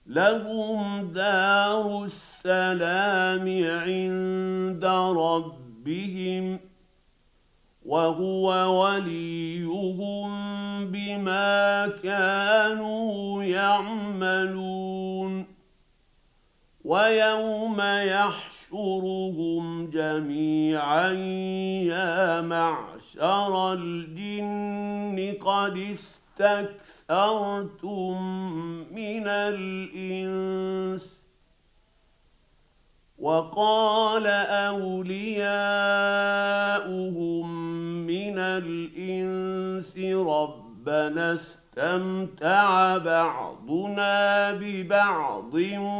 لهم دار السلام عند ربهم وهو وليهم بما كانوا يعملون ويوم يحشرهم جميعا يا معشر الجن قد استكثرتم من الإنس وقال أولياؤهم من الإنس ربنا استمتع بعضنا ببعض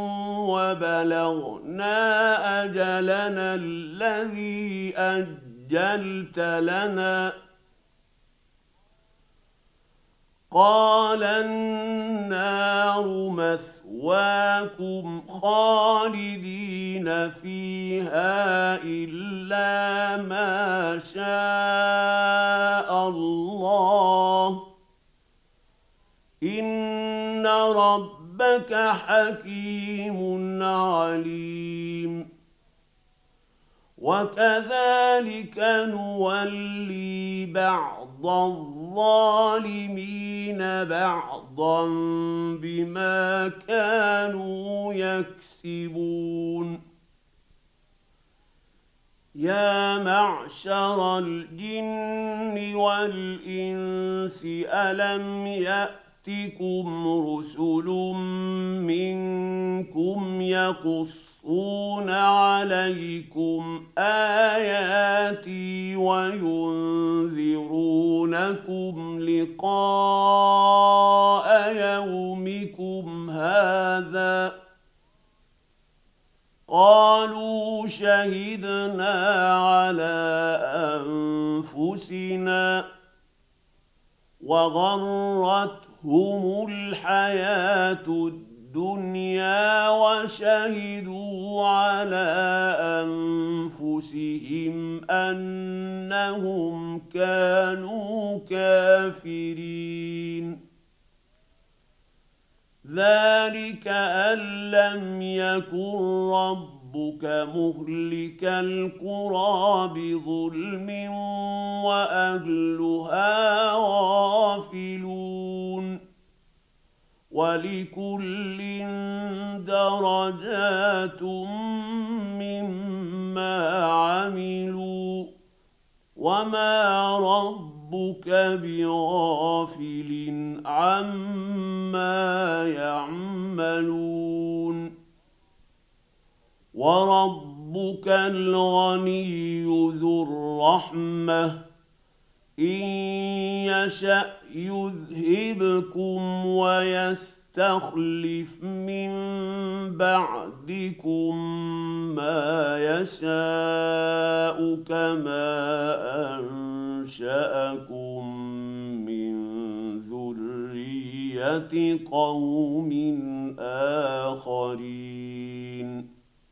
وبلغنا أجلنا الذي أجلت لنا قال النار مثواكم خالدين فيها إلا ما شاء الله إن ربك حكيم عليم وكذلك نولي بعض الظالمين بعضا بما كانوا يكسبون يا معشر الجن والإنس ألم يأتكم رسل منكم يقصون عليكم آياتي وينذرونكم لقاء يومكم هذا قالوا شهدنا على أنفسنا وغرتهم الحياة الدنيا وشهدوا على أنفسهم أنهم كانوا كافرين ذلك أن لم يكن ربك مهلك القرى بظلم وأهلها غافلون ولكل درجات مما عملوا وما ربك بغافل عما يعملون وربك الغني ذو الرحمة إن يشأ يذهبكم ويستخلف من بعدكم ما يشاء كما أنشأكم من ذرية قوم آخرين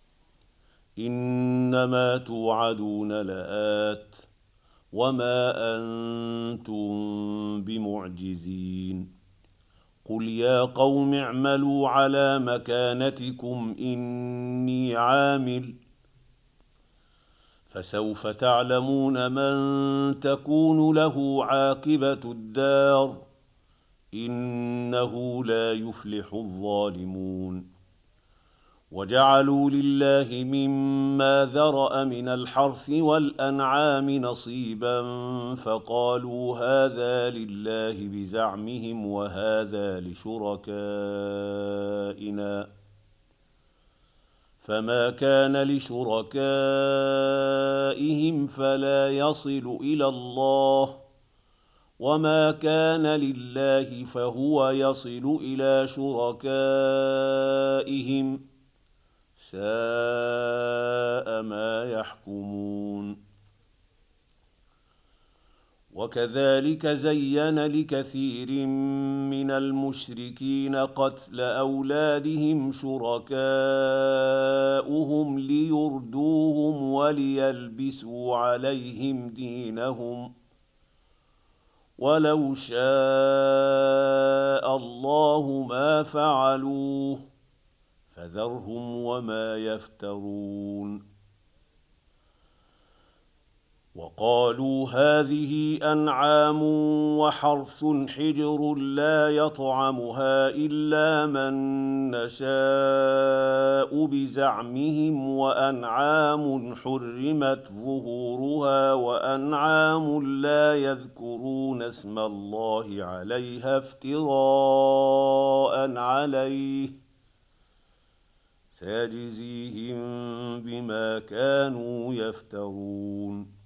إنما توعدون لآت وما أنتم بمعجزين قل يا قوم اعملوا على مكانتكم إني عامل فسوف تعلمون من تكون له عاقبة الدار إنه لا يفلح الظالمون وجعلوا لله مما ذرأ من الحرث والأنعام نصيبا فقالوا هذا لله بزعمهم وهذا لشركائنا فما كان لشركائهم فلا يصل إلى الله وما كان لله فهو يصل إلى شركائهم ساء ما يحكمون وكذلك زين لكثير من المشركين قتل أولادهم شركاؤهم ليردوهم وليلبسوا عليهم دينهم ولو شاء الله ما فعلوه فذرهم وما يفترون. وقالوا هذه أنعام وحرث حجر لا يطعمها إلا من نشاء بزعمهم وأنعام حرمت ظهورها وأنعام لا يذكرون اسم الله عليها افتراء عليه سيجزيهم بما كانوا يفترون.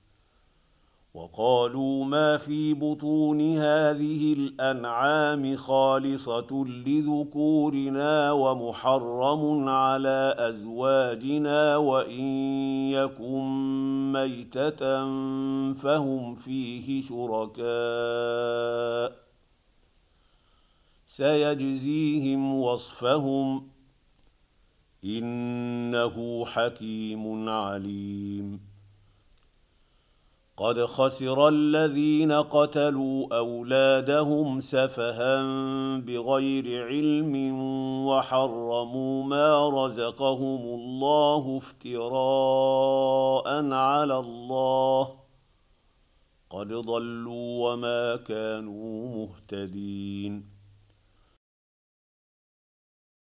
وقالوا ما في بطون هذه الأنعام خالصة لذكورنا ومحرم على أزواجنا وإن يكن ميتة فهم فيه شركاء سيجزيهم وصفهم إنه حكيم عليم. قد خسر الذين قتلوا أولادهم سفها بغير علم وحرموا ما رزقهم الله افتراء على الله قد ضلوا وما كانوا مهتدين.